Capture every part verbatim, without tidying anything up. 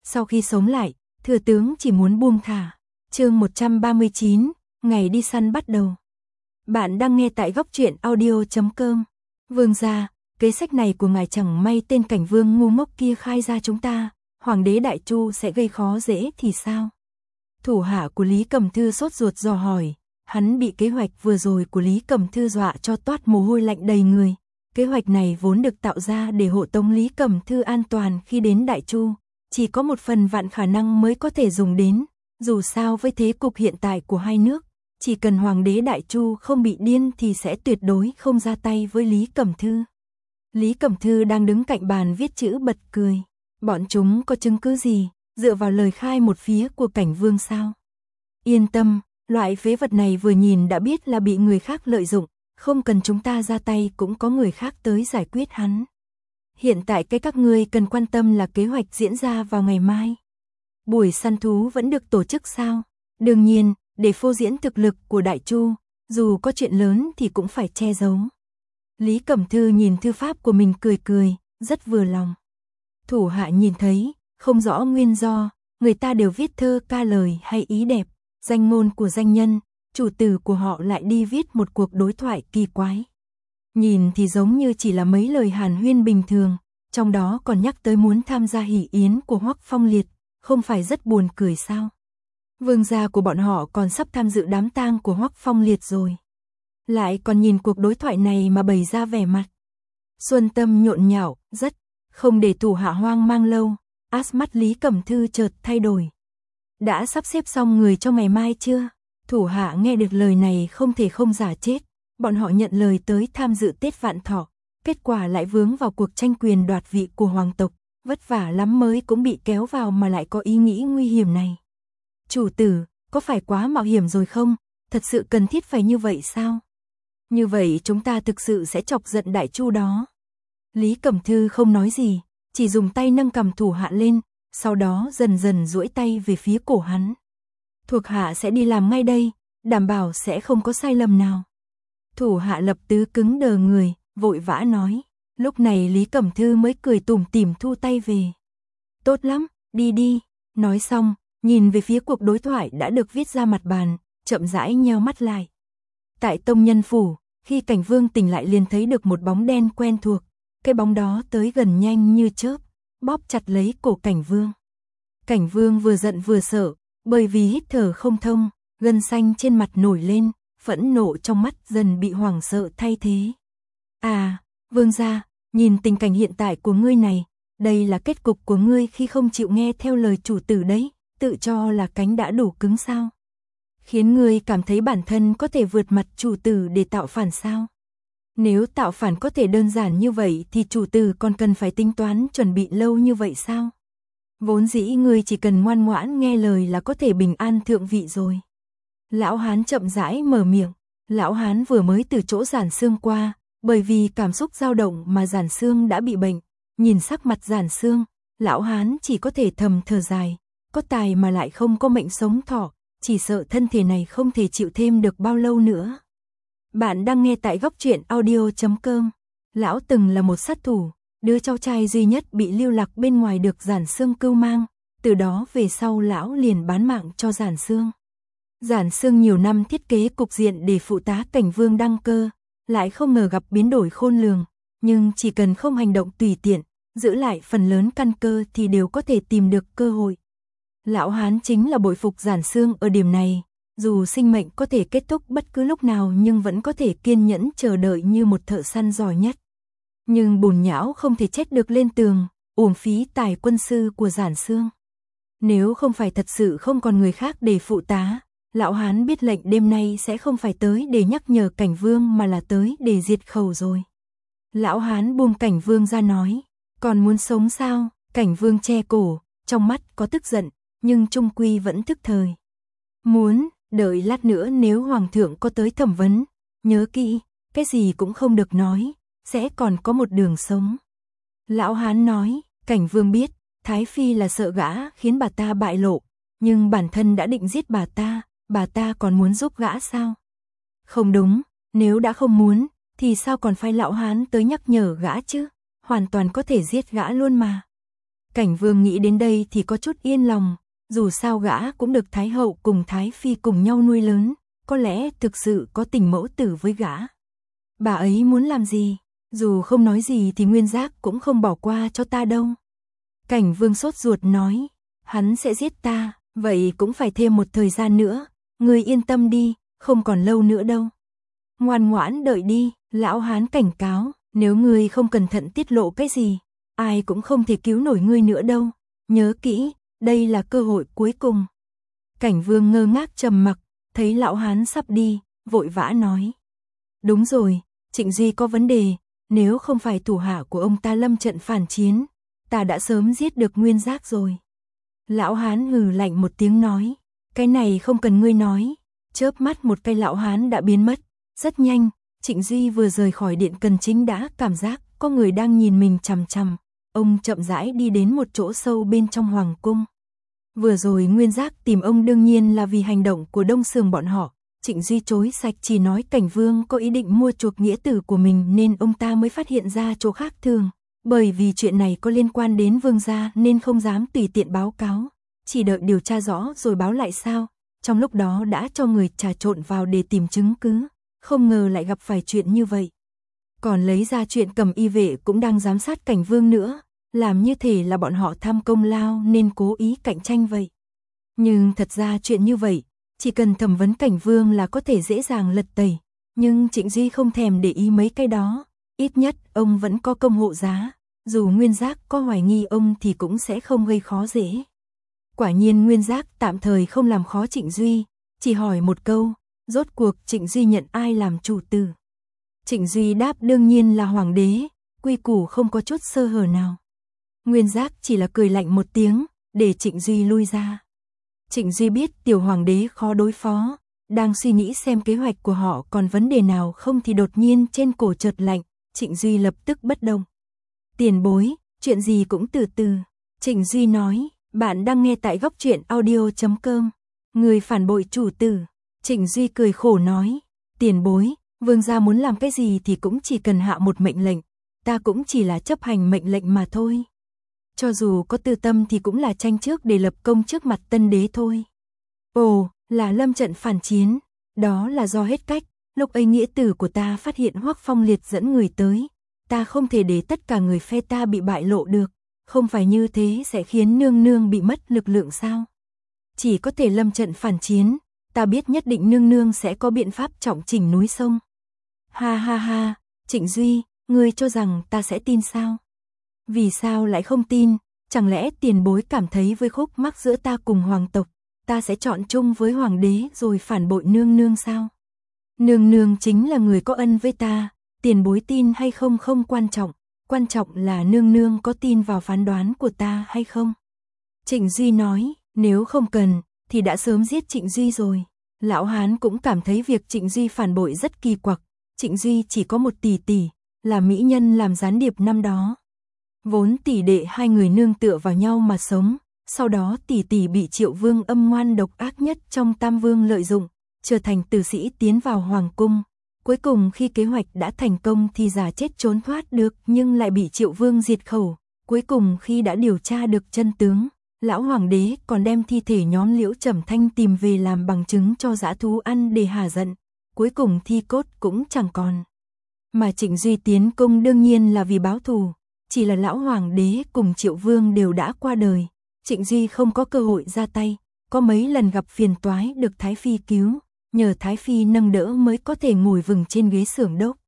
Sau khi sống lại, thừa tướng chỉ muốn buông thả. Chương một trăm ba mươi chín, ngày đi săn bắt đầu. Bạn đang nghe tại góc truyện audio chấm com. Vương gia, kế sách này của ngài chẳng may tên Cảnh Vương ngu ngốc kia khai ra chúng ta, Hoàng đế Đại Chu sẽ gây khó dễ thì sao? Thủ hạ của Lý Cẩm Thư sốt ruột dò hỏi, hắn bị kế hoạch vừa rồi của Lý Cẩm Thư dọa cho toát mồ hôi lạnh đầy người. Kế hoạch này vốn được tạo ra để hộ tống Lý Cẩm Thư an toàn khi đến Đại Chu, chỉ có một phần vạn khả năng mới có thể dùng đến, dù sao với thế cục hiện tại của hai nước, chỉ cần Hoàng đế Đại Chu không bị điên thì sẽ tuyệt đối không ra tay với Lý Cẩm Thư. Lý Cẩm Thư đang đứng cạnh bàn viết chữ bật cười, bọn chúng có chứng cứ gì, dựa vào lời khai một phía của Cảnh Vương sao? Yên tâm, loại phế vật này vừa nhìn đã biết là bị người khác lợi dụng, không cần chúng ta ra tay cũng có người khác tới giải quyết hắn. Hiện tại cái các ngươi cần quan tâm là kế hoạch diễn ra vào ngày mai. Buổi săn thú vẫn được tổ chức sao? Đương nhiên, để phô diễn thực lực của Đại Chu, dù có chuyện lớn thì cũng phải che giấu. Lý Cẩm Thư nhìn thư pháp của mình cười cười, rất vừa lòng. Thủ hạ nhìn thấy, không rõ nguyên do, người ta đều viết thơ ca lời hay ý đẹp, danh ngôn của danh nhân, chủ tử của họ lại đi viết một cuộc đối thoại kỳ quái. Nhìn thì giống như chỉ là mấy lời hàn huyên bình thường, trong đó còn nhắc tới muốn tham gia hỷ yến của Hoắc Phong Liệt, không phải rất buồn cười sao? Vương gia của bọn họ còn sắp tham dự đám tang của Hoắc Phong Liệt rồi. Lại còn nhìn cuộc đối thoại này mà bày ra vẻ mặt. Xuân tâm nhộn nhạo, rất, không để thủ hạ hoang mang lâu, ác mắt Lý Cẩm Thư chợt thay đổi. Đã sắp xếp xong người cho ngày mai chưa? Thủ hạ nghe được lời này không thể không giả chết, bọn họ nhận lời tới tham dự Tết Vạn Thọ, kết quả lại vướng vào cuộc tranh quyền đoạt vị của hoàng tộc, vất vả lắm mới cũng bị kéo vào mà lại có ý nghĩ nguy hiểm này. Chủ tử, có phải quá mạo hiểm rồi không? Thật sự cần thiết phải như vậy sao? Như vậy chúng ta thực sự sẽ chọc giận Đại Chu đó. Lý Cẩm Thư không nói gì, chỉ dùng tay nâng cầm thủ hạ lên, sau đó dần dần duỗi tay về phía cổ hắn. Thuộc hạ sẽ đi làm ngay đây, đảm bảo sẽ không có sai lầm nào. Thủ hạ lập tức cứng đờ người, vội vã nói. Lúc này Lý Cẩm Thư mới cười tủm tỉm thu tay về. Tốt lắm, đi đi. Nói xong, nhìn về phía cuộc đối thoại đã được viết ra mặt bàn, chậm rãi nheo mắt lại. Tại Tông Nhân Phủ, khi Cảnh Vương tỉnh lại liền thấy được một bóng đen quen thuộc. Cái bóng đó tới gần nhanh như chớp, bóp chặt lấy cổ Cảnh Vương. Cảnh Vương vừa giận vừa sợ, bởi vì hít thở không thông, gân xanh trên mặt nổi lên, phẫn nộ trong mắt dần bị hoảng sợ thay thế. À, Vương gia, nhìn tình cảnh hiện tại của ngươi này, đây là kết cục của ngươi khi không chịu nghe theo lời chủ tử đấy, tự cho là cánh đã đủ cứng sao? Khiến ngươi cảm thấy bản thân có thể vượt mặt chủ tử để tạo phản sao? Nếu tạo phản có thể đơn giản như vậy thì chủ tử còn cần phải tính toán chuẩn bị lâu như vậy sao? Vốn dĩ ngươi chỉ cần ngoan ngoãn nghe lời là có thể bình an thượng vị rồi. Lão Hán chậm rãi mở miệng, Lão Hán vừa mới từ chỗ Giản Xương qua, bởi vì cảm xúc dao động mà Giản Xương đã bị bệnh, nhìn sắc mặt Giản Xương, Lão Hán chỉ có thể thầm thở dài, có tài mà lại không có mệnh sống thọ, chỉ sợ thân thể này không thể chịu thêm được bao lâu nữa. Bạn đang nghe tại góc truyện audio chấm com. Lão từng là một sát thủ, đứa cháu trai duy nhất bị lưu lạc bên ngoài được Giản Xương cưu mang, từ đó về sau lão liền bán mạng cho Giản Xương. Giản Xương nhiều năm thiết kế cục diện để phụ tá Cảnh Vương đăng cơ, lại không ngờ gặp biến đổi khôn lường, nhưng chỉ cần không hành động tùy tiện, giữ lại phần lớn căn cơ thì đều có thể tìm được cơ hội. Lão Hán chính là bội phục Giản Xương ở điểm này, dù sinh mệnh có thể kết thúc bất cứ lúc nào nhưng vẫn có thể kiên nhẫn chờ đợi như một thợ săn giỏi nhất. Nhưng bùn nhão không thể chết được lên tường, uổng phí tài quân sư của Giản Xương. Nếu không phải thật sự không còn người khác để phụ tá, Lão Hán biết lệnh đêm nay sẽ không phải tới để nhắc nhở Cảnh Vương mà là tới để diệt khẩu rồi. Lão Hán buông Cảnh Vương ra nói, còn muốn sống sao? Cảnh Vương che cổ, trong mắt có tức giận, nhưng trung quy vẫn thức thời. Muốn, đợi lát nữa nếu Hoàng thượng có tới thẩm vấn, nhớ kỹ, cái gì cũng không được nói, sẽ còn có một đường sống. Lão Hán nói, Cảnh Vương biết, Thái Phi là sợ gã khiến bà ta bại lộ, nhưng bản thân đã định giết bà ta, bà ta còn muốn giúp gã sao? Không đúng, nếu đã không muốn, thì sao còn phải Lão Hán tới nhắc nhở gã chứ? Hoàn toàn có thể giết gã luôn mà. Cảnh Vương nghĩ đến đây thì có chút yên lòng, dù sao gã cũng được Thái hậu cùng Thái phi cùng nhau nuôi lớn, có lẽ thực sự có tình mẫu tử với gã. Bà ấy muốn làm gì, dù không nói gì thì Nguyên Giác cũng không bỏ qua cho ta đâu. Cảnh Vương sốt ruột nói, hắn sẽ giết ta, vậy cũng phải thêm một thời gian nữa, ngươi yên tâm đi, không còn lâu nữa đâu. Ngoan ngoãn đợi đi, lão hán cảnh cáo, nếu ngươi không cẩn thận tiết lộ cái gì, ai cũng không thể cứu nổi ngươi nữa đâu, nhớ kỹ, đây là cơ hội cuối cùng. Cảnh Vương ngơ ngác trầm mặc, thấy lão hán sắp đi, vội vã nói. Đúng rồi, Trịnh Duy có vấn đề, nếu không phải thủ hạ của ông ta lâm trận phản chiến, ta đã sớm giết được Nguyên Giác rồi. Lão hán hừ lạnh một tiếng nói, cái này không cần ngươi nói, chớp mắt một cái lão hán đã biến mất, rất nhanh, Trịnh Duy vừa rời khỏi điện cần chính đã cảm giác có người đang nhìn mình chằm chằm, ông chậm rãi đi đến một chỗ sâu bên trong hoàng cung. Vừa rồi Nguyên Giác tìm ông đương nhiên là vì hành động của Đông Sường bọn họ, Trịnh Duy chối sạch chỉ nói Cảnh Vương có ý định mua chuộc nghĩa tử của mình nên ông ta mới phát hiện ra chỗ khác thường, bởi vì chuyện này có liên quan đến Vương gia nên không dám tùy tiện báo cáo, chỉ đợi điều tra rõ rồi báo lại sao, trong lúc đó đã cho người trà trộn vào để tìm chứng cứ, không ngờ lại gặp phải chuyện như vậy. Còn lấy ra chuyện Cầm Y vệ cũng đang giám sát Cảnh Vương nữa, làm như thể là bọn họ tham công lao nên cố ý cạnh tranh vậy. Nhưng thật ra chuyện như vậy, chỉ cần thẩm vấn Cảnh Vương là có thể dễ dàng lật tẩy, nhưng Trịnh Duy không thèm để ý mấy cái đó, ít nhất ông vẫn có công hộ giá, dù Nguyên Giác có hoài nghi ông thì cũng sẽ không gây khó dễ. Quả nhiên Nguyên Giác tạm thời không làm khó Trịnh Duy, chỉ hỏi một câu, rốt cuộc Trịnh Duy nhận ai làm chủ tử. Trịnh Duy đáp đương nhiên là hoàng đế, quy củ không có chút sơ hở nào. Nguyên Giác chỉ là cười lạnh một tiếng, để Trịnh Duy lui ra. Trịnh Duy biết tiểu hoàng đế khó đối phó, đang suy nghĩ xem kế hoạch của họ còn vấn đề nào không thì đột nhiên trên cổ chợt lạnh, Trịnh Duy lập tức bất động. Tiền bối, chuyện gì cũng từ từ. Trịnh Duy nói, bạn đang nghe tại góc truyện audio chấm com. Người phản bội chủ tử. Trịnh Duy cười khổ nói, tiền bối, vương gia muốn làm cái gì thì cũng chỉ cần hạ một mệnh lệnh, ta cũng chỉ là chấp hành mệnh lệnh mà thôi. Cho dù có tư tâm thì cũng là tranh trước để lập công trước mặt tân đế thôi. Ồ, là lâm trận phản chiến, đó là do hết cách, lúc ấy nghĩa tử của ta phát hiện Hoắc Phong Liệt dẫn người tới, ta không thể để tất cả người phe ta bị bại lộ được, không phải như thế sẽ khiến nương nương bị mất lực lượng sao? Chỉ có thể lâm trận phản chiến, ta biết nhất định nương nương sẽ có biện pháp trọng chỉnh núi sông. Ha ha ha, Trịnh Duy, ngươi cho rằng ta sẽ tin sao? Vì sao lại không tin, chẳng lẽ tiền bối cảm thấy với khúc mắc giữa ta cùng hoàng tộc, ta sẽ chọn chung với hoàng đế rồi phản bội nương nương sao? Nương nương chính là người có ân với ta, tiền bối tin hay không không quan trọng, quan trọng là nương nương có tin vào phán đoán của ta hay không. Trịnh Duy nói, nếu không cần, thì đã sớm giết Trịnh Duy rồi. Lão Hán cũng cảm thấy việc Trịnh Duy phản bội rất kỳ quặc, Trịnh Duy chỉ có một tỷ tỷ, là mỹ nhân làm gián điệp năm đó. Vốn tỷ đệ hai người nương tựa vào nhau mà sống, sau đó tỷ tỷ bị Triệu Vương âm ngoan độc ác nhất trong Tam Vương lợi dụng, trở thành tử sĩ tiến vào hoàng cung. Cuối cùng khi kế hoạch đã thành công thì giả chết trốn thoát được nhưng lại bị Triệu Vương diệt khẩu. Cuối cùng khi đã điều tra được chân tướng, lão hoàng đế còn đem thi thể nhóm Liễu Trầm Thanh tìm về làm bằng chứng cho dã thú ăn để hả giận. Cuối cùng thi cốt cũng chẳng còn. Mà Trịnh Duy tiến cung đương nhiên là vì báo thù. Chỉ là lão hoàng đế cùng Triệu Vương đều đã qua đời, Trịnh Duy không có cơ hội ra tay, có mấy lần gặp phiền toái được Thái Phi cứu, nhờ Thái Phi nâng đỡ mới có thể ngồi vừng trên ghế xưởng đốc.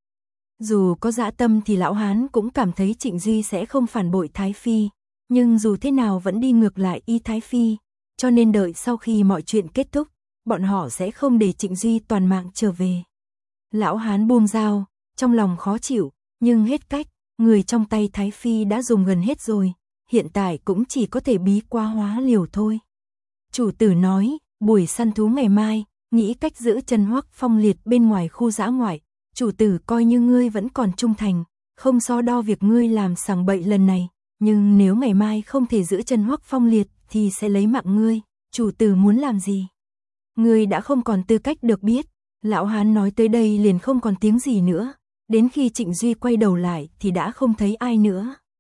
Dù có dã tâm thì lão Hán cũng cảm thấy Trịnh Duy sẽ không phản bội Thái Phi, nhưng dù thế nào vẫn đi ngược lại ý Thái Phi, cho nên đợi sau khi mọi chuyện kết thúc, bọn họ sẽ không để Trịnh Duy toàn mạng trở về. Lão Hán buông dao, trong lòng khó chịu, nhưng hết cách. Người trong tay Thái Phi đã dùng gần hết rồi, hiện tại cũng chỉ có thể bí quá hóa liều thôi. Chủ tử nói, buổi săn thú ngày mai, nghĩ cách giữ chân Hoắc Phong Liệt bên ngoài khu dã ngoại, chủ tử coi như ngươi vẫn còn trung thành, không so đo việc ngươi làm sằng bậy lần này, nhưng nếu ngày mai không thể giữ chân Hoắc Phong Liệt thì sẽ lấy mạng ngươi, chủ tử muốn làm gì? Ngươi đã không còn tư cách được biết. Lão Hán nói tới đây liền không còn tiếng gì nữa. Đến khi Trịnh Duy quay đầu lại thì đã không thấy ai nữa.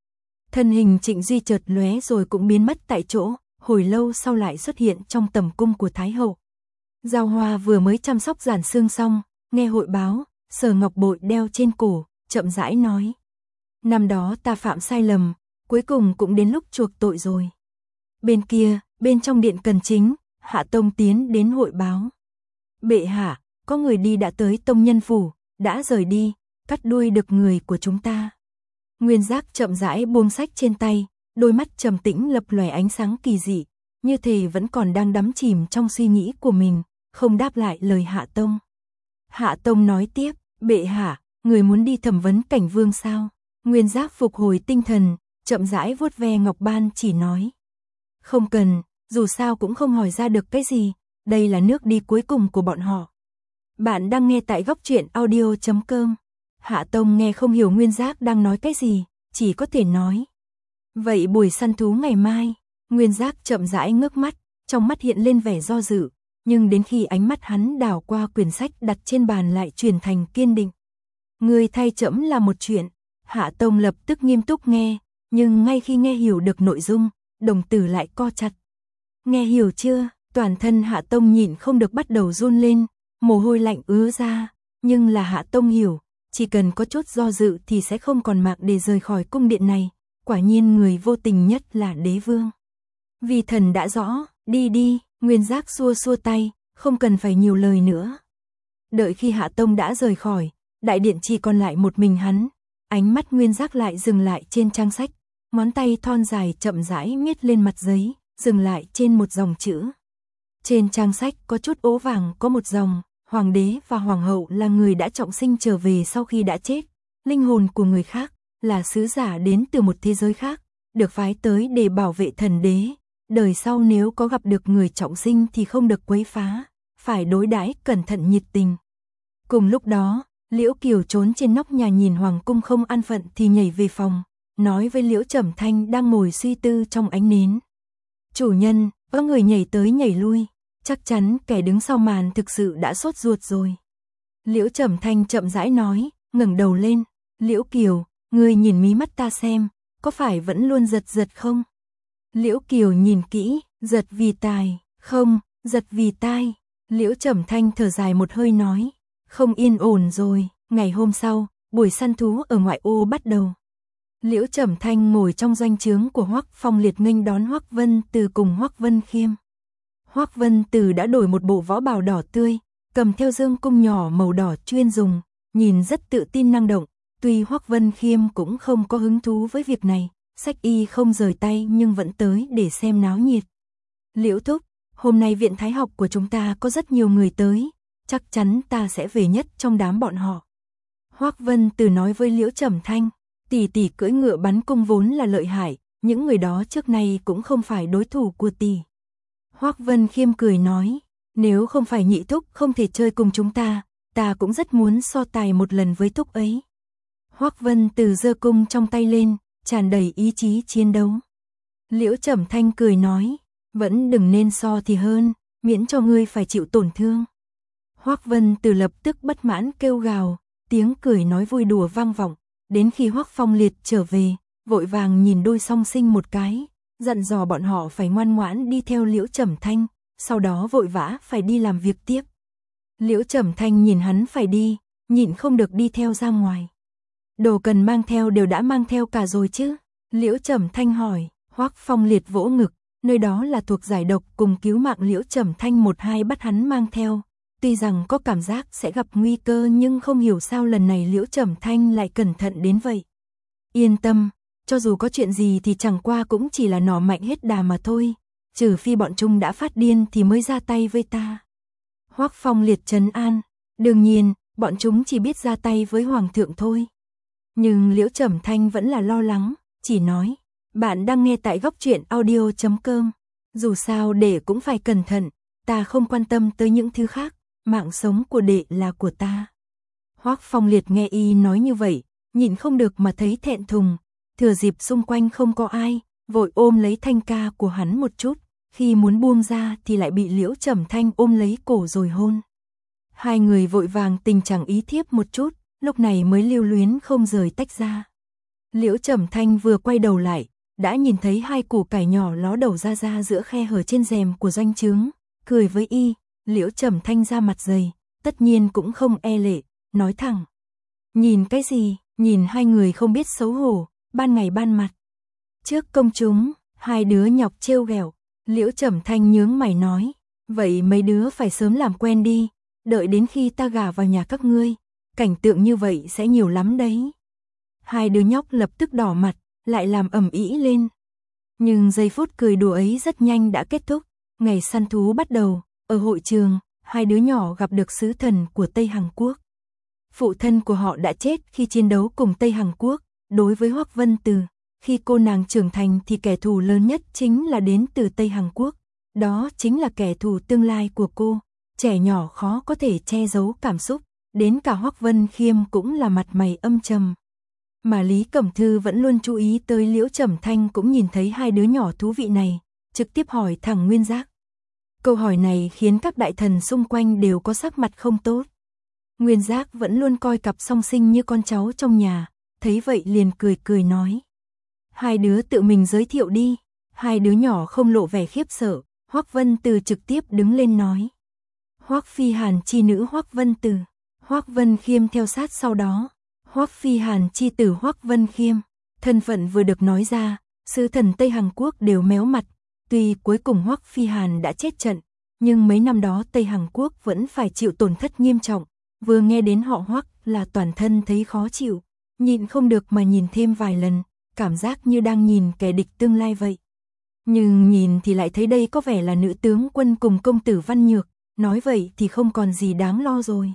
Thân hình Trịnh Duy chợt lóe rồi cũng biến mất tại chỗ, hồi lâu sau lại xuất hiện trong tầm cung của Thái hậu. Giao Hoa vừa mới chăm sóc Giản Xương xong, nghe hội báo, sờ ngọc bội đeo trên cổ, chậm rãi nói. Năm đó ta phạm sai lầm, cuối cùng cũng đến lúc chuộc tội rồi. Bên kia, bên trong điện Cần Chính, Hạ Tông tiến đến hội báo. Bệ hạ, có người đi đã tới Tông Nhân Phủ, đã rời đi, cắt đuôi được người của chúng ta. Nguyên Giác chậm rãi buông sách trên tay, đôi mắt trầm tĩnh lập lòe ánh sáng kỳ dị, như thể vẫn còn đang đắm chìm trong suy nghĩ của mình, không đáp lại lời Hạ Tông. Hạ Tông nói tiếp, bệ hạ, người muốn đi thẩm vấn Cảnh Vương sao? Nguyên Giác phục hồi tinh thần, chậm rãi vuốt ve ngọc ban chỉ nói. Không cần, dù sao cũng không hỏi ra được cái gì, đây là nước đi cuối cùng của bọn họ. Bạn đang nghe tại góc truyện audio chấm com. Hạ Tông nghe không hiểu Nguyên Giác đang nói cái gì, chỉ có thể nói. Vậy buổi săn thú ngày mai, Nguyên Giác chậm rãi ngước mắt, trong mắt hiện lên vẻ do dự, nhưng đến khi ánh mắt hắn đảo qua quyển sách đặt trên bàn lại chuyển thành kiên định. Người thay trẫm là một chuyện, Hạ Tông lập tức nghiêm túc nghe, nhưng ngay khi nghe hiểu được nội dung, đồng tử lại co chặt. Nghe hiểu chưa? Toàn thân Hạ Tông nhịn không được bắt đầu run lên, mồ hôi lạnh ứa ra, nhưng là Hạ Tông hiểu, chỉ cần có chút do dự thì sẽ không còn mạng để rời khỏi cung điện này, quả nhiên người vô tình nhất là đế vương. Vì thần đã rõ, đi đi, Nguyên Giác xua xua tay, không cần phải nhiều lời nữa. Đợi khi Hạ Tông đã rời khỏi, đại điện chỉ còn lại một mình hắn, ánh mắt Nguyên Giác lại dừng lại trên trang sách, ngón tay thon dài chậm rãi miết lên mặt giấy, dừng lại trên một dòng chữ. Trên trang sách có chút ố vàng có một dòng, hoàng đế và hoàng hậu là người đã trọng sinh trở về sau khi đã chết, linh hồn của người khác, là sứ giả đến từ một thế giới khác, được phái tới để bảo vệ thần đế, đời sau nếu có gặp được người trọng sinh thì không được quấy phá, phải đối đãi cẩn thận nhiệt tình. Cùng lúc đó, Liễu Kiều trốn trên nóc nhà nhìn hoàng cung không an phận thì nhảy về phòng, nói với Liễu Trầm Thanh đang ngồi suy tư trong ánh nến. Chủ nhân, có người nhảy tới nhảy lui, chắc chắn kẻ đứng sau màn thực sự đã sốt ruột rồi. Liễu Trầm Thanh chậm rãi nói, ngẩng đầu lên, Liễu Kiều, ngươi nhìn mí mắt ta xem, có phải vẫn luôn giật giật không? Liễu Kiều nhìn kỹ, giật vì tài, không, giật vì tai. Liễu Trầm Thanh thở dài một hơi nói, không yên ổn rồi. Ngày hôm sau, buổi săn thú ở ngoại ô bắt đầu. Liễu Trầm Thanh ngồi trong doanh trướng của Hoắc Phong Liệt nghênh đón Hoắc Vân Từ cùng Hoắc Vân Khiêm. Hoắc Vân Từ đã đổi một bộ võ bào đỏ tươi, cầm theo dương cung nhỏ màu đỏ chuyên dùng, nhìn rất tự tin năng động. Tuy Hoắc Vân Khiêm cũng không có hứng thú với việc này, sách y không rời tay nhưng vẫn tới để xem náo nhiệt. Liễu Thúc, hôm nay viện thái học của chúng ta có rất nhiều người tới, chắc chắn ta sẽ về nhất trong đám bọn họ. Hoắc Vân Từ nói với Liễu Trầm Thanh, tỷ tỷ cưỡi ngựa bắn cung vốn là lợi hại, những người đó trước nay cũng không phải đối thủ của tỷ. Hoắc Vân Khiêm cười nói, nếu không phải Nhị Thúc không thể chơi cùng chúng ta, ta cũng rất muốn so tài một lần với Thúc ấy. Hoắc Vân Từ giơ cung trong tay lên, tràn đầy ý chí chiến đấu. Liễu Trầm Thanh cười nói, vẫn đừng nên so thì hơn, miễn cho ngươi phải chịu tổn thương. Hoắc Vân Từ lập tức bất mãn kêu gào, tiếng cười nói vui đùa vang vọng, đến khi Hoắc Phong Liệt trở về, vội vàng nhìn đôi song sinh một cái, dặn dò bọn họ phải ngoan ngoãn đi theo Liễu Trầm Thanh, sau đó vội vã phải đi làm việc tiếp. Liễu Trầm Thanh nhìn hắn phải đi, nhịn không được đi theo ra ngoài. Đồ cần mang theo đều đã mang theo cả rồi chứ? Liễu Trầm Thanh hỏi. Hoắc Phong Liệt vỗ ngực, nơi đó là thuộc giải độc cùng cứu mạng. Liễu Trầm Thanh một hai bắt hắn mang theo. Tuy rằng có cảm giác sẽ gặp nguy cơ nhưng không hiểu sao lần này Liễu Trầm Thanh lại cẩn thận đến vậy. Yên tâm, cho dù có chuyện gì thì chẳng qua cũng chỉ là nỏ mạnh hết đà mà thôi, trừ phi bọn chúng đã phát điên thì mới ra tay với ta. Hoắc Phong Liệt trấn an, đương nhiên, bọn chúng chỉ biết ra tay với Hoàng thượng thôi. Nhưng Liễu Trầm Thanh vẫn là lo lắng, chỉ nói, bạn đang nghe tại góc truyện audio chấm com. Dù sao đệ cũng phải cẩn thận, ta không quan tâm tới những thứ khác, mạng sống của đệ là của ta. Hoắc Phong Liệt nghe y nói như vậy, nhịn không được mà thấy thẹn thùng, thừa dịp xung quanh không có ai, vội ôm lấy Thanh ca của hắn một chút, khi muốn buông ra thì lại bị Liễu Trầm Thanh ôm lấy cổ rồi hôn. Hai người vội vàng tình chẳng ý thiếp một chút, lúc này mới lưu luyến không rời tách ra. Liễu Trầm Thanh vừa quay đầu lại, đã nhìn thấy hai củ cải nhỏ ló đầu ra ra giữa khe hở trên rèm của doanh trướng, cười với y. Liễu Trầm Thanh ra mặt dày, tất nhiên cũng không e lệ, nói thẳng. Nhìn cái gì, nhìn hai người không biết xấu hổ, ban ngày ban mặt. Trước công chúng, hai đứa nhọc trêu ghẹo. Liễu Trầm Thanh nhướng mày nói, vậy mấy đứa phải sớm làm quen đi, đợi đến khi ta gả vào nhà các ngươi, cảnh tượng như vậy sẽ nhiều lắm đấy. Hai đứa nhóc lập tức đỏ mặt, lại làm ầm ĩ lên. Nhưng giây phút cười đùa ấy rất nhanh đã kết thúc, ngày săn thú bắt đầu, ở hội trường, hai đứa nhỏ gặp được sứ thần của Tây Hằng Quốc. Phụ thân của họ đã chết khi chiến đấu cùng Tây Hằng Quốc, đối với Hoắc Vân Từ, khi cô nàng trưởng thành thì kẻ thù lớn nhất chính là đến từ Tây Hằng Quốc, đó chính là kẻ thù tương lai của cô, trẻ nhỏ khó có thể che giấu cảm xúc, đến cả Hoắc Vân Khiêm cũng là mặt mày âm trầm. Mà Lý Cẩm Thư vẫn luôn chú ý tới Liễu Trầm Thanh cũng nhìn thấy hai đứa nhỏ thú vị này, trực tiếp hỏi thẳng Nguyên Giác. Câu hỏi này khiến các đại thần xung quanh đều có sắc mặt không tốt. Nguyên Giác vẫn luôn coi cặp song sinh như con cháu trong nhà, thấy vậy liền cười cười nói. Hai đứa tự mình giới thiệu đi. Hai đứa nhỏ không lộ vẻ khiếp sợ, Hoắc Vân Từ trực tiếp đứng lên nói. Hoắc Phi Hàn chi nữ Hoắc Vân Từ, Hoắc Vân Khiêm theo sát sau đó. Hoắc Phi Hàn chi tử Hoắc Vân Khiêm, thân phận vừa được nói ra, sứ thần Tây Hằng Quốc đều méo mặt, tuy cuối cùng Hoắc Phi Hàn đã chết trận, nhưng mấy năm đó Tây Hằng Quốc vẫn phải chịu tổn thất nghiêm trọng, vừa nghe đến họ Hoắc là toàn thân thấy khó chịu, nhịn không được mà nhìn thêm vài lần, cảm giác như đang nhìn kẻ địch tương lai vậy. Nhưng nhìn thì lại thấy đây có vẻ là nữ tướng quân cùng công tử Văn Nhược, nói vậy thì không còn gì đáng lo rồi.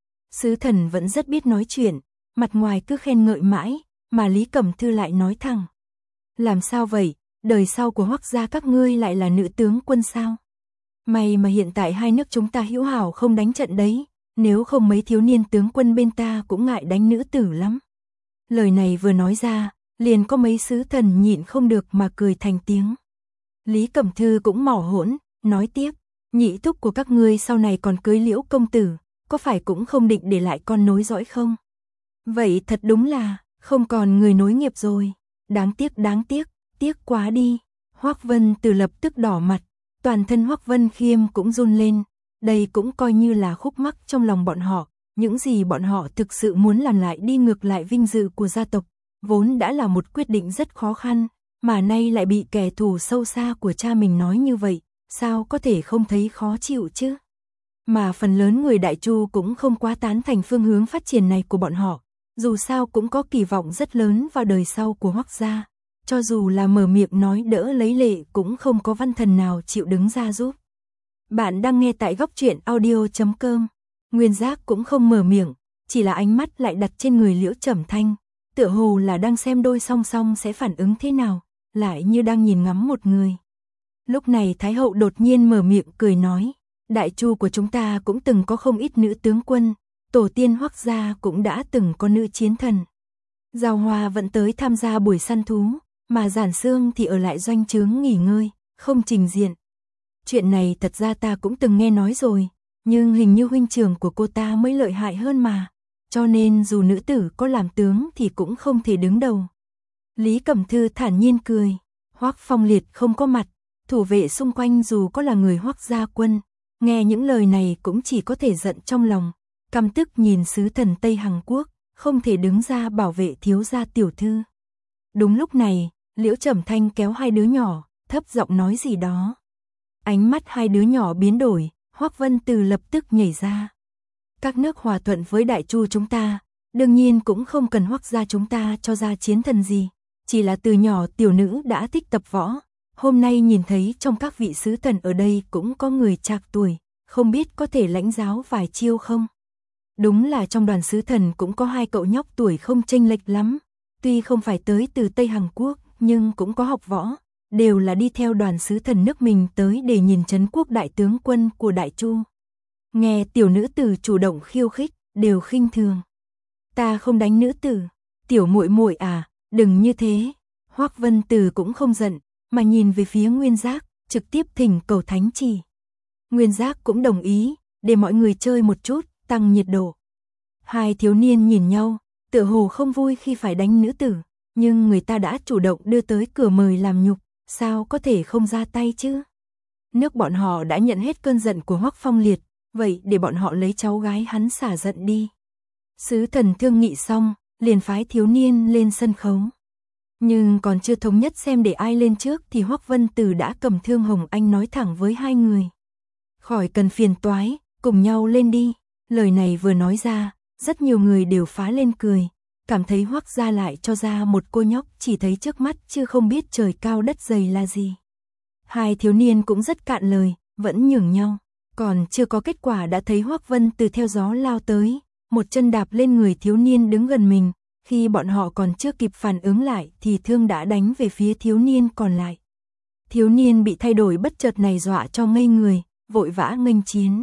Sứ thần vẫn rất biết nói chuyện, mặt ngoài cứ khen ngợi mãi, mà Lý Cẩm Thư lại nói thẳng. Làm sao vậy, đời sau của Hoắc gia các ngươi lại là nữ tướng quân sao? May mà hiện tại hai nước chúng ta hữu hảo không đánh trận đấy, nếu không mấy thiếu niên tướng quân bên ta cũng ngại đánh nữ tử lắm. Lời này vừa nói ra, liền có mấy sứ thần nhịn không được mà cười thành tiếng. Lý Cẩm Thư cũng mỏ hỗn, nói tiếp, nhị thúc của các ngươi sau này còn cưới Liễu công tử, có phải cũng không định để lại con nối dõi không? Vậy thật đúng là, không còn người nối nghiệp rồi. Đáng tiếc đáng tiếc, tiếc quá đi. Hoắc Vân Từ lập tức đỏ mặt, toàn thân Hoắc Vân Khiêm cũng run lên. Đây cũng coi như là khúc mắc trong lòng bọn họ. Những gì bọn họ thực sự muốn làm lại đi ngược lại vinh dự của gia tộc, vốn đã là một quyết định rất khó khăn, mà nay lại bị kẻ thù sâu xa của cha mình nói như vậy, sao có thể không thấy khó chịu chứ? Mà phần lớn người Đại Chu cũng không quá tán thành phương hướng phát triển này của bọn họ, dù sao cũng có kỳ vọng rất lớn vào đời sau của Hoắc gia, cho dù là mở miệng nói đỡ lấy lệ cũng không có văn thần nào chịu đứng ra giúp. Bạn đang nghe tại góc truyện audio chấm com. Nguyên Giác cũng không mở miệng, chỉ là ánh mắt lại đặt trên người Liễu Trầm Thanh, tựa hồ là đang xem đôi song song sẽ phản ứng thế nào, lại như đang nhìn ngắm một người. Lúc này Thái hậu đột nhiên mở miệng cười nói, Đại Chu của chúng ta cũng từng có không ít nữ tướng quân, tổ tiên Hoắc gia cũng đã từng có nữ chiến thần. Giao Hoa vẫn tới tham gia buổi săn thú, mà Giản Xương thì ở lại doanh trướng nghỉ ngơi, không trình diện. Chuyện này thật ra ta cũng từng nghe nói rồi, nhưng hình như huynh trưởng của cô ta mới lợi hại hơn mà, cho nên dù nữ tử có làm tướng thì cũng không thể đứng đầu. Lý Cẩm Thư thản nhiên cười, Hoắc Phong Liệt không có mặt, thủ vệ xung quanh dù có là người Hoắc gia quân, nghe những lời này cũng chỉ có thể giận trong lòng, căm tức nhìn sứ thần Tây Hằng Quốc, không thể đứng ra bảo vệ thiếu gia tiểu thư. Đúng lúc này, Liễu Trầm Thanh kéo hai đứa nhỏ, thấp giọng nói gì đó. Ánh mắt hai đứa nhỏ biến đổi, Hoắc Vân Từ lập tức nhảy ra. Các nước hòa thuận với Đại Chu chúng ta, đương nhiên cũng không cần Hoắc gia chúng ta cho ra chiến thần gì, chỉ là từ nhỏ tiểu nữ đã thích tập võ, hôm nay nhìn thấy trong các vị sứ thần ở đây cũng có người trạc tuổi, không biết có thể lãnh giáo vài chiêu không? Đúng là trong đoàn sứ thần cũng có hai cậu nhóc tuổi không chênh lệch lắm, tuy không phải tới từ Tây Hằng Quốc, nhưng cũng có học võ, đều là đi theo đoàn sứ thần nước mình tới để nhìn trấn quốc đại tướng quân của Đại Chu. Nghe tiểu nữ tử chủ động khiêu khích, đều khinh thường. Ta không đánh nữ tử, tiểu muội muội à, đừng như thế. Hoắc Vân Từ cũng không giận, mà nhìn về phía Nguyên Giác, trực tiếp thỉnh cầu thánh chỉ. Nguyên Giác cũng đồng ý, để mọi người chơi một chút, tăng nhiệt độ. Hai thiếu niên nhìn nhau, tựa hồ không vui khi phải đánh nữ tử, nhưng người ta đã chủ động đưa tới cửa mời làm nhục, sao có thể không ra tay chứ? Nước bọn họ đã nhận hết cơn giận của Hoắc Phong Liệt, vậy để bọn họ lấy cháu gái hắn xả giận đi. Sứ thần thương nghị xong, liền phái thiếu niên lên sân khấu. Nhưng còn chưa thống nhất xem để ai lên trước thì Hoắc Vân Từ đã cầm Thương Hồng Anh nói thẳng với hai người. Khỏi cần phiền toái, cùng nhau lên đi. Lời này vừa nói ra, rất nhiều người đều phá lên cười, cảm thấy Hoắc gia lại cho ra một cô nhóc chỉ thấy trước mắt chứ không biết trời cao đất dày là gì. Hai thiếu niên cũng rất cạn lời, vẫn nhường nhau, còn chưa có kết quả đã thấy Hoắc Vân Từ theo gió lao tới, một chân đạp lên người thiếu niên đứng gần mình, khi bọn họ còn chưa kịp phản ứng lại thì thương đã đánh về phía thiếu niên còn lại. Thiếu niên bị thay đổi bất chợt này dọa cho ngây người, vội vã nghênh chiến.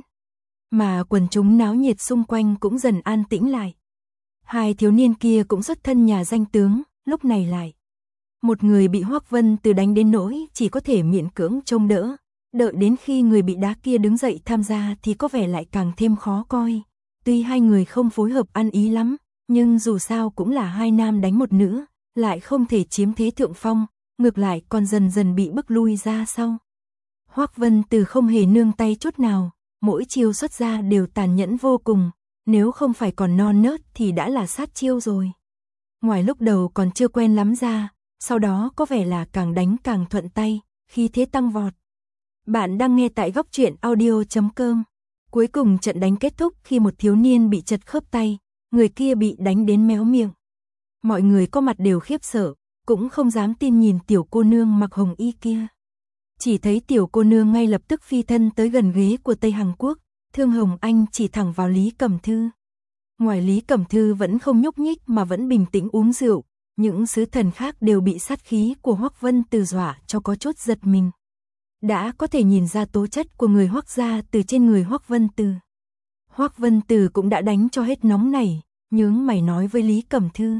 Mà quần chúng náo nhiệt xung quanh cũng dần an tĩnh lại. Hai thiếu niên kia cũng xuất thân nhà danh tướng, lúc này lại. Một người bị Hoắc Vân Từ đánh đến nỗi chỉ có thể miễn cưỡng trông đỡ, đợi đến khi người bị đá kia đứng dậy tham gia thì có vẻ lại càng thêm khó coi. Tuy hai người không phối hợp ăn ý lắm, nhưng dù sao cũng là hai nam đánh một nữ, lại không thể chiếm thế thượng phong, ngược lại còn dần dần bị bức lui ra sau. Hoắc Vân Từ không hề nương tay chút nào, mỗi chiêu xuất ra đều tàn nhẫn vô cùng, nếu không phải còn non nớt thì đã là sát chiêu rồi. Ngoài lúc đầu còn chưa quen lắm ra, sau đó có vẻ là càng đánh càng thuận tay, khi thế tăng vọt. Bạn đang nghe tại góc truyện audio chấm com. Cuối cùng trận đánh kết thúc khi một thiếu niên bị chật khớp tay, người kia bị đánh đến méo miệng. Mọi người có mặt đều khiếp sợ, cũng không dám tin nhìn tiểu cô nương mặc hồng y kia. Chỉ thấy tiểu cô nương ngay lập tức phi thân tới gần ghế của Tây Hằng Quốc, Thương Hồng Anh chỉ thẳng vào Lý Cẩm Thư. Ngoài Lý Cẩm Thư vẫn không nhúc nhích mà vẫn bình tĩnh uống rượu, những sứ thần khác đều bị sát khí của Hoắc Vân Từ dọa cho có chút giật mình. Đã có thể nhìn ra tố chất của người Hoắc gia từ trên người Hoắc Vân Từ. Hoắc Vân Từ cũng đã đánh cho hết nóng nảy, nhướng mày nói với Lý Cẩm Thư.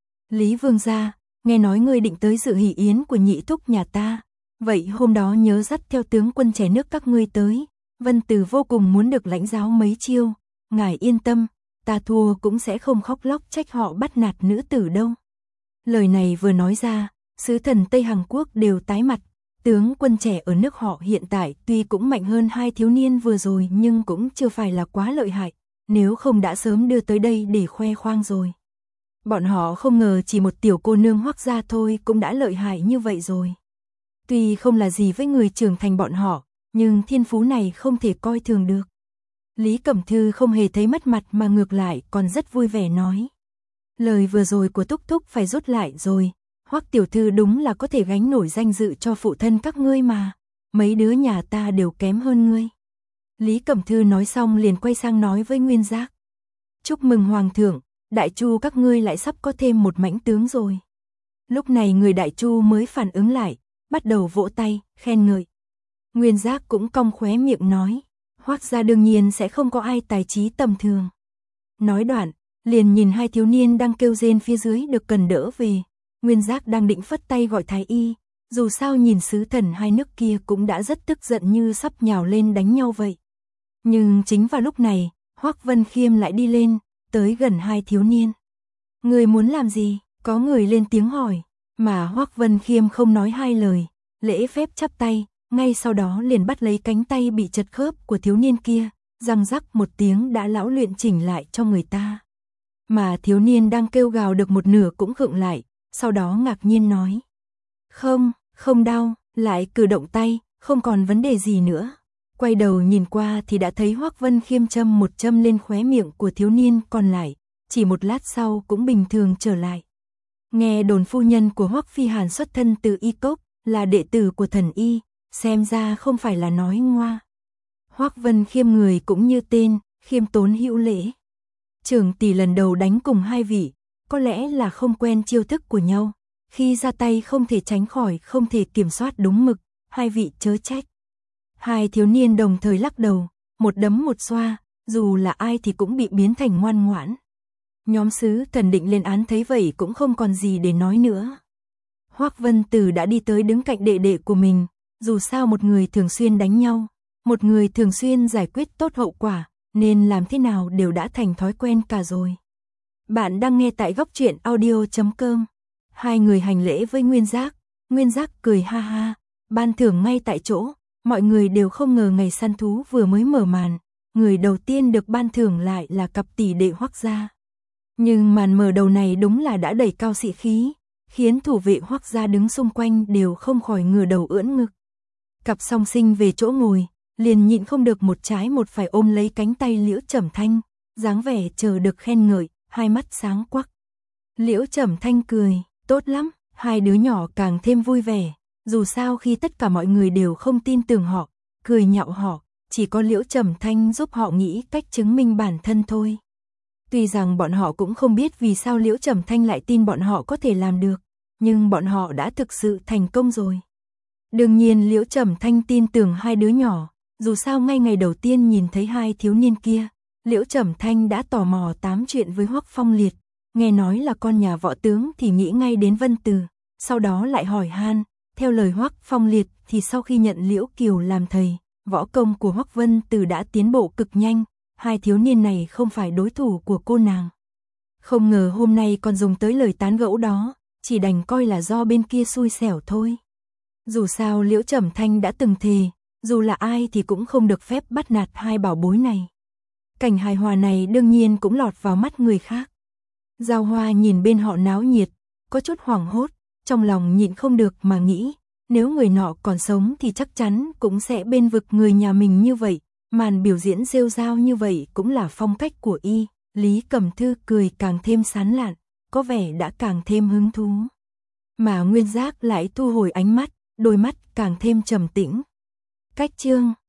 Lý vương gia, nghe nói ngươi định tới dự hỷ yến của nhị thúc nhà ta, vậy hôm đó nhớ dắt theo tướng quân trẻ nước các ngươi tới, Vân Từ vô cùng muốn được lãnh giáo mấy chiêu, ngài yên tâm, ta thua cũng sẽ không khóc lóc trách họ bắt nạt nữ tử đâu. Lời này vừa nói ra, sứ thần Tây Hằng Quốc đều tái mặt, tướng quân trẻ ở nước họ hiện tại tuy cũng mạnh hơn hai thiếu niên vừa rồi nhưng cũng chưa phải là quá lợi hại, nếu không đã sớm đưa tới đây để khoe khoang rồi. Bọn họ không ngờ chỉ một tiểu cô nương Hoắc gia thôi cũng đã lợi hại như vậy rồi. Tuy không là gì với người trưởng thành bọn họ, nhưng thiên phú này không thể coi thường được. Lý Cẩm Thư không hề thấy mất mặt mà ngược lại còn rất vui vẻ nói. Lời vừa rồi của Thúc Thúc phải rút lại rồi, Hoắc tiểu thư đúng là có thể gánh nổi danh dự cho phụ thân các ngươi mà, mấy đứa nhà ta đều kém hơn ngươi. Lý Cẩm Thư nói xong liền quay sang nói với Nguyên Giác. Chúc mừng Hoàng thượng, Đại Chu các ngươi lại sắp có thêm một mãnh tướng rồi. Lúc này người Đại Chu mới phản ứng lại, bắt đầu vỗ tay, khen ngợi. Nguyên Giác cũng cong khóe miệng nói, Hoắc gia đương nhiên sẽ không có ai tài trí tầm thường. Nói đoạn, liền nhìn hai thiếu niên đang kêu rên phía dưới được cần đỡ về. Nguyên Giác đang định phất tay gọi thái y, dù sao nhìn sứ thần hai nước kia cũng đã rất tức giận như sắp nhào lên đánh nhau vậy. Nhưng chính vào lúc này, Hoắc Vân Khiêm lại đi lên, tới gần hai thiếu niên. Người muốn làm gì? Có người lên tiếng hỏi, mà Hoắc Vân Khiêm không nói hai lời, lễ phép chắp tay, ngay sau đó liền bắt lấy cánh tay bị chật khớp của thiếu niên kia, răng rắc một tiếng đã lão luyện chỉnh lại cho người ta. Mà thiếu niên đang kêu gào được một nửa cũng khựng lại, sau đó ngạc nhiên nói. Không, không đau, lại cử động tay, không còn vấn đề gì nữa. Quay đầu nhìn qua thì đã thấy Hoắc Vân Khiêm châm một châm lên khóe miệng của thiếu niên còn lại, chỉ một lát sau cũng bình thường trở lại. Nghe đồn phu nhân của Hoắc Phi Hàn xuất thân từ Y Cốc, là đệ tử của thần Y, xem ra không phải là nói ngoa. Hoắc Vân Khiêm người cũng như tên, khiêm tốn hữu lễ. Trưởng tỷ lần đầu đánh cùng hai vị, có lẽ là không quen chiêu thức của nhau, khi ra tay không thể tránh khỏi, không thể kiểm soát đúng mực, hai vị chớ trách. Hai thiếu niên đồng thời lắc đầu, một đấm một xoa, dù là ai thì cũng bị biến thành ngoan ngoãn. Nhóm sứ thần định lên án thấy vậy cũng không còn gì để nói nữa. Hoắc Vân Từ đã đi tới đứng cạnh đệ đệ của mình, dù sao một người thường xuyên đánh nhau, một người thường xuyên giải quyết tốt hậu quả, nên làm thế nào đều đã thành thói quen cả rồi. Bạn đang nghe tại góc truyện audio chấm com. Hai người hành lễ với Nguyên Giác, Nguyên Giác cười ha ha, ban thưởng ngay tại chỗ, mọi người đều không ngờ ngày săn thú vừa mới mở màn, người đầu tiên được ban thưởng lại là cặp tỷ đệ Hoắc gia. Nhưng màn mở đầu này đúng là đã đẩy cao sĩ khí, khiến thủ vệ Hoắc gia đứng xung quanh đều không khỏi ngửa đầu ưỡn ngực. Cặp song sinh về chỗ ngồi, liền nhịn không được một trái một phải ôm lấy cánh tay Liễu Trầm Thanh, dáng vẻ chờ được khen ngợi, hai mắt sáng quắc. Liễu Trầm Thanh cười, tốt lắm, hai đứa nhỏ càng thêm vui vẻ, dù sao khi tất cả mọi người đều không tin tưởng họ, cười nhạo họ, chỉ có Liễu Trầm Thanh giúp họ nghĩ cách chứng minh bản thân thôi. Tuy rằng bọn họ cũng không biết vì sao Liễu Trầm Thanh lại tin bọn họ có thể làm được, nhưng bọn họ đã thực sự thành công rồi. Đương nhiên Liễu Trầm Thanh tin tưởng hai đứa nhỏ, dù sao ngay ngày đầu tiên nhìn thấy hai thiếu niên kia, Liễu Trầm Thanh đã tò mò tám chuyện với Hoắc Phong Liệt, nghe nói là con nhà võ tướng thì nghĩ ngay đến Vân Từ, sau đó lại hỏi han, theo lời Hoắc Phong Liệt thì sau khi nhận Liễu Kiều làm thầy, võ công của Hoắc Vân Từ đã tiến bộ cực nhanh, hai thiếu niên này không phải đối thủ của cô nàng. Không ngờ hôm nay còn dùng tới lời tán gẫu đó, chỉ đành coi là do bên kia xui xẻo thôi. Dù sao Liễu Trầm Thanh đã từng thề, dù là ai thì cũng không được phép bắt nạt hai bảo bối này. Cảnh hài hòa này đương nhiên cũng lọt vào mắt người khác. Giao Hoa nhìn bên họ náo nhiệt, có chút hoảng hốt, trong lòng nhịn không được mà nghĩ, nếu người nọ còn sống thì chắc chắn cũng sẽ bên vực người nhà mình như vậy, màn biểu diễn rêu rao như vậy cũng là phong cách của y. Lý Cẩm Thư cười càng thêm sán lạn, có vẻ đã càng thêm hứng thú. Mà Nguyên Giác lại thu hồi ánh mắt, đôi mắt càng thêm trầm tĩnh. Cách chương